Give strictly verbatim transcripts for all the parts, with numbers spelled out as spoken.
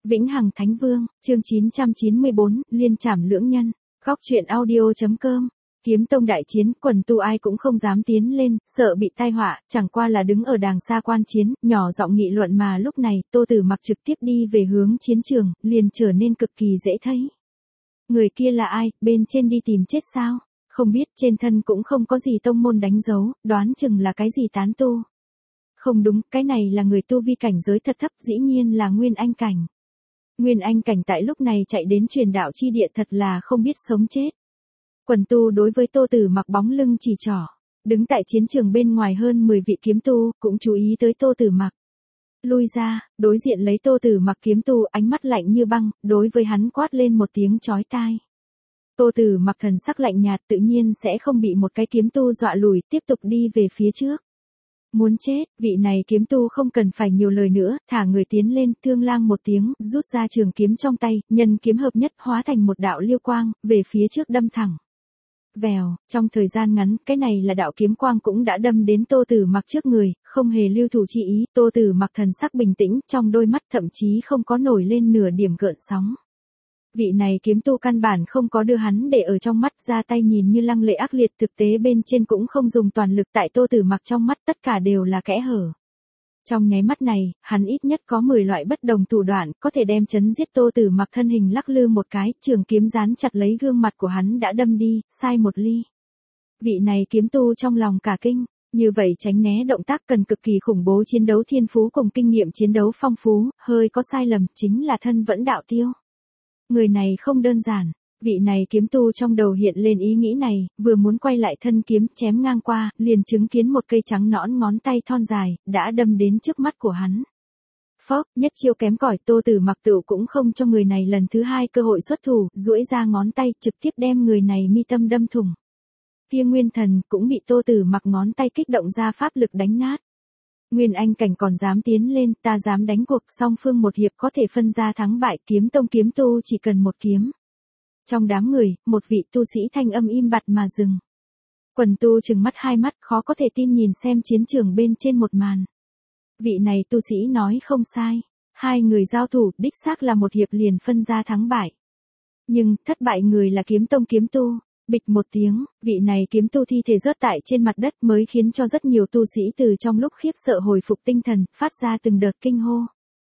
Vĩnh Hằng Thánh Vương, chương chín trăm chín mươi bốn, Liên Trảm Lưỡng Nhân, góc truyện audio.com. Kiếm tông đại chiến, quần tu ai cũng không dám tiến lên, sợ bị tai họa, chẳng qua là đứng ở đàng xa quan chiến, nhỏ giọng nghị luận mà lúc này, Tô Tử Mặc trực tiếp đi về hướng chiến trường, liền trở nên cực kỳ dễ thấy. Người kia là ai, bên trên đi tìm chết sao? Không biết, trên thân cũng không có gì tông môn đánh dấu, đoán chừng là cái gì tán tu. Không đúng, cái này là người tu vi cảnh giới thật thấp, dĩ nhiên là Nguyên Anh cảnh. Nguyên Anh cảnh tại lúc này chạy đến truyền đạo chi địa thật là không biết sống chết. Quần tu đối với Tô Tử Mặc bóng lưng chỉ trỏ, đứng tại chiến trường bên ngoài hơn mười vị kiếm tu, cũng chú ý tới Tô Tử Mặc. Lui ra, đối diện lấy Tô Tử Mặc kiếm tu ánh mắt lạnh như băng, đối với hắn quát lên một tiếng chói tai. Tô Tử Mặc thần sắc lạnh nhạt tự nhiên sẽ không bị một cái kiếm tu dọa lùi, tiếp tục đi về phía trước. Muốn chết, vị này kiếm tu không cần phải nhiều lời nữa, thả người tiến lên, thương lang một tiếng, rút ra trường kiếm trong tay, nhân kiếm hợp nhất hóa thành một đạo liêu quang, về phía trước đâm thẳng. Vèo, trong thời gian ngắn, cái này là đạo kiếm quang cũng đã đâm đến Tô Tử Mặc trước người, không hề lưu thủ chi ý, Tô Tử Mặc thần sắc bình tĩnh, trong đôi mắt thậm chí không có nổi lên nửa điểm gợn sóng. Vị này kiếm tu căn bản không có đưa hắn để ở trong mắt, ra tay nhìn như lăng lệ ác liệt, thực tế bên trên cũng không dùng toàn lực, tại Tô Tử Mặc trong mắt tất cả đều là kẽ hở. Trong nháy mắt này, hắn ít nhất có mười loại bất đồng thủ đoạn, có thể đem chấn giết Tô Tử Mặc thân hình lắc lư một cái, trường kiếm dán chặt lấy gương mặt của hắn đã đâm đi, sai một ly. Vị này kiếm tu trong lòng cả kinh, như vậy tránh né động tác cần cực kỳ khủng bố chiến đấu thiên phú cùng kinh nghiệm chiến đấu phong phú, hơi có sai lầm chính là thân vẫn đạo tiêu. Người này không đơn giản, vị này kiếm tu trong đầu hiện lên ý nghĩ này, vừa muốn quay lại thân kiếm chém ngang qua, liền chứng kiến một cây trắng nõn ngón tay thon dài, đã đâm đến trước mắt của hắn. Phốc, nhất chiêu kém cỏi, Tô Tử Mặc tựu cũng không cho người này lần thứ hai cơ hội xuất thủ, duỗi ra ngón tay trực tiếp đem người này mi tâm đâm thủng. Kia Nguyên Thần cũng bị Tô Tử Mặc ngón tay kích động ra pháp lực đánh nát. Nguyên Anh cảnh còn dám tiến lên, ta dám đánh cuộc, song phương một hiệp có thể phân ra thắng bại, kiếm tông kiếm tu chỉ cần một kiếm. Trong đám người, một vị tu sĩ thanh âm im bặt mà dừng. Quần tu trừng mắt hai mắt, khó có thể tin nhìn xem chiến trường bên trên một màn. Vị này tu sĩ nói không sai, hai người giao thủ, đích xác là một hiệp liền phân ra thắng bại. Nhưng, thất bại người là kiếm tông kiếm tu. Bịch một tiếng, vị này kiếm tu thi thể rớt tại trên mặt đất mới khiến cho rất nhiều tu sĩ từ trong lúc khiếp sợ hồi phục tinh thần, phát ra từng đợt kinh hô.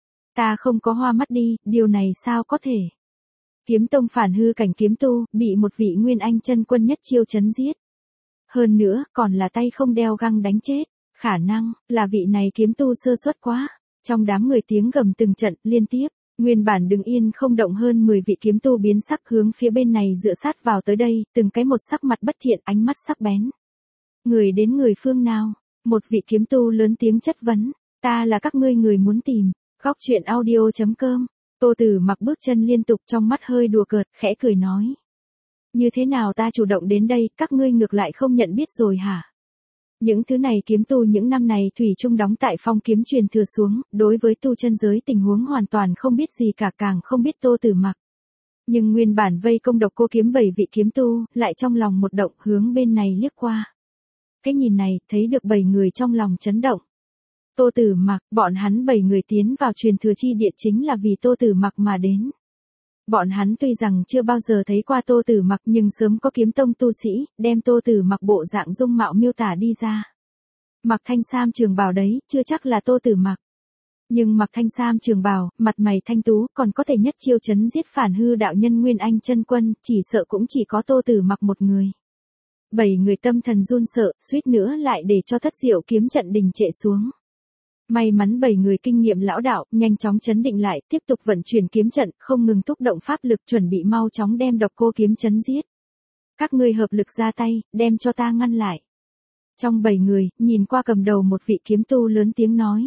Ta không có hoa mắt đi, điều này sao có thể? Kiếm tông phản hư cảnh kiếm tu, bị một vị Nguyên Anh chân quân nhất chiêu chấn giết. Hơn nữa, còn là tay không đeo găng đánh chết, khả năng, là vị này kiếm tu sơ suất quá. Trong đám người tiếng gầm từng trận, liên tiếp. Nguyên bản đứng yên không động hơn mười vị kiếm tu biến sắc hướng phía bên này dựa sát vào tới đây, từng cái một sắc mặt bất thiện, ánh mắt sắc bén. Người đến người phương nào? Một vị kiếm tu lớn tiếng chất vấn, ta là các ngươi người muốn tìm, góc truyện audio.com. Tô Tử Mặc bước chân liên tục trong mắt hơi đùa cợt, khẽ cười nói. Như thế nào ta chủ động đến đây, các ngươi ngược lại không nhận biết rồi hả? Những thứ này kiếm tu những năm này thủy chung đóng tại phong kiếm truyền thừa xuống, đối với tu chân giới tình huống hoàn toàn không biết gì cả, càng không biết Tô Tử Mặc. Nhưng nguyên bản vây công độc cô kiếm bảy vị kiếm tu, lại trong lòng một động hướng bên này liếc qua. Cái nhìn này, thấy được bảy người trong lòng chấn động. Tô Tử Mặc, bọn hắn bảy người tiến vào truyền thừa chi địa chính là vì Tô Tử Mặc mà đến. Bọn hắn tuy rằng chưa bao giờ thấy qua Tô Tử Mặc nhưng sớm có kiếm tông tu sĩ, đem Tô Tử Mặc bộ dạng dung mạo miêu tả đi ra. Mặc thanh sam trường bào đấy, chưa chắc là Tô Tử Mặc. Nhưng mặc thanh sam trường bào, mặt mày thanh tú, còn có thể nhất chiêu chấn giết phản hư đạo nhân Nguyên Anh chân quân, chỉ sợ cũng chỉ có Tô Tử Mặc một người. Bảy người tâm thần run sợ, suýt nữa lại để cho thất diệu kiếm trận đình trệ xuống. May mắn bảy người kinh nghiệm lão đạo, nhanh chóng chấn định lại, tiếp tục vận chuyển kiếm trận, không ngừng thúc động pháp lực chuẩn bị mau chóng đem độc cô kiếm chấn giết. Các ngươi hợp lực ra tay, đem cho ta ngăn lại. Trong bảy người, nhìn qua cầm đầu một vị kiếm tu lớn tiếng nói.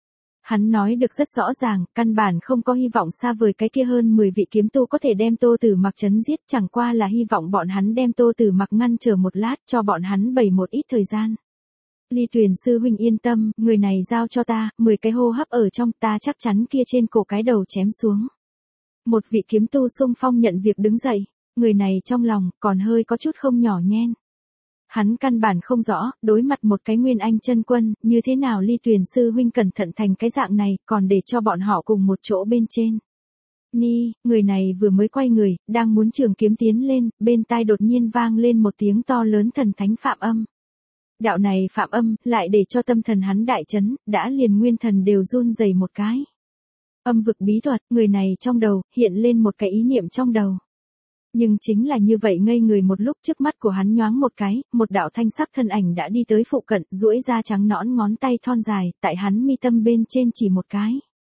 Hắn nói được rất rõ ràng, căn bản không có hy vọng xa vời cái kia hơn mười vị kiếm tu có thể đem Tô Tử Mặc chấn giết, chẳng qua là hy vọng bọn hắn đem Tô Tử Mặc ngăn chờ một lát, cho bọn hắn bày một ít thời gian. Ly Tuyền sư huynh yên tâm, người này giao cho ta, mười cái hô hấp ở trong, ta chắc chắn kia trên cổ cái đầu chém xuống. Một vị kiếm tu xung phong nhận việc đứng dậy, người này trong lòng còn hơi có chút không nhỏ nhen. Hắn căn bản không rõ, đối mặt một cái Nguyên Anh chân quân, như thế nào Ly Tuyền sư huynh cẩn thận thành cái dạng này, còn để cho bọn họ cùng một chỗ bên trên. Ni, người này vừa mới quay người, đang muốn trường kiếm tiến lên, bên tai đột nhiên vang lên một tiếng to lớn thần thánh phạm âm. Đạo này phạm âm, lại để cho tâm thần hắn đại chấn, đã liền nguyên thần đều run rẩy một cái. Âm vực bí thuật, người này trong đầu, hiện lên một cái ý niệm trong đầu. Nhưng chính là như vậy ngây người một lúc, trước mắt của hắn nhoáng một cái, một đạo thanh sắc thân ảnh đã đi tới phụ cận, duỗi ra trắng nõn ngón tay thon dài, tại hắn mi tâm bên trên chỉ một cái.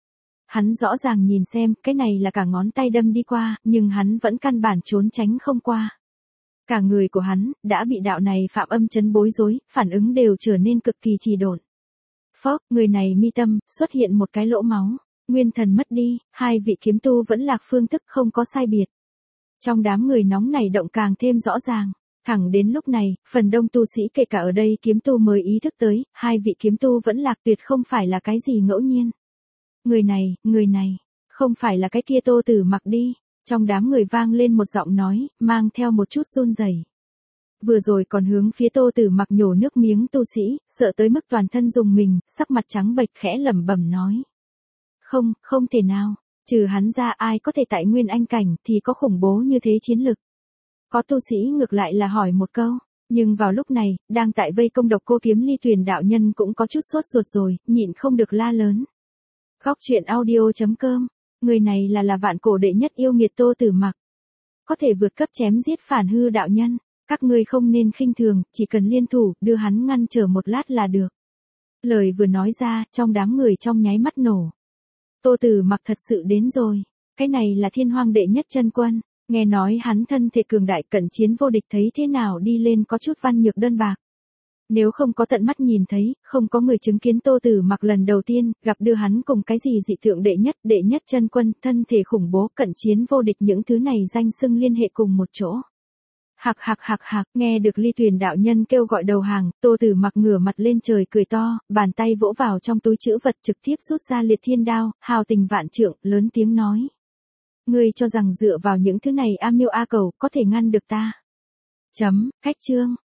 Hắn rõ ràng nhìn xem, cái này là cả ngón tay đâm đi qua, nhưng hắn vẫn căn bản trốn tránh không qua. Cả người của hắn, đã bị đạo này phạm âm chấn bối rối, phản ứng đều trở nên cực kỳ trì độn. Phốc, người này mi tâm, xuất hiện một cái lỗ máu, nguyên thần mất đi, hai vị kiếm tu vẫn lạc phương thức không có sai biệt. Trong đám người nóng này động càng thêm rõ ràng. Thẳng đến lúc này, phần đông tu sĩ kể cả ở đây kiếm tu mới ý thức tới, hai vị kiếm tu vẫn lạc tuyệt không phải là cái gì ngẫu nhiên. Người này, người này, không phải là cái kia Tô Tử Mặc đi. Trong đám người vang lên một giọng nói, mang theo một chút run rẩy. Vừa rồi còn hướng phía Tô Tử Mặc nhổ nước miếng tu sĩ, sợ tới mức toàn thân rùng mình, sắc mặt trắng bệch khẽ lẩm bẩm nói. Không, không thể nào, trừ hắn ra ai có thể tại Nguyên Anh cảnh thì có khủng bố như thế chiến lực. Có tu sĩ ngược lại là hỏi một câu, nhưng vào lúc này, đang tại vây công Độc Cô Kiếm Ly Tuyền đạo nhân cũng có chút sốt ruột rồi, nhịn không được la lớn. Góc truyện audio chấm com, người này là là vạn cổ đệ nhất yêu nghiệt Tô Tử Mặc. Có thể vượt cấp chém giết phản hư đạo nhân, các ngươi không nên khinh thường, chỉ cần liên thủ, đưa hắn ngăn trở một lát là được. Lời vừa nói ra, trong đám người trong nháy mắt nổ. Tô Tử Mặc thật sự đến rồi, cái này là thiên hoang đệ nhất chân quân, nghe nói hắn thân thể cường đại cận chiến vô địch thấy thế nào đi lên có chút văn nhược đơn bạc. Nếu không có tận mắt nhìn thấy, không có người chứng kiến Tô Tử Mặc lần đầu tiên, gặp đưa hắn cùng cái gì dị tượng đệ nhất, đệ nhất chân quân, thân thể khủng bố, cận chiến vô địch những thứ này danh xưng liên hệ cùng một chỗ. Hạc hạc hạc hạc, nghe được Ly Tuyền đạo nhân kêu gọi đầu hàng, Tô Tử Mặc ngửa mặt lên trời cười to, bàn tay vỗ vào trong túi trữ vật trực tiếp rút ra liệt thiên đao, hào tình vạn trượng, lớn tiếng nói. Ngươi cho rằng dựa vào những thứ này a miêu a cầu có thể ngăn được ta. Chấm, cách chương.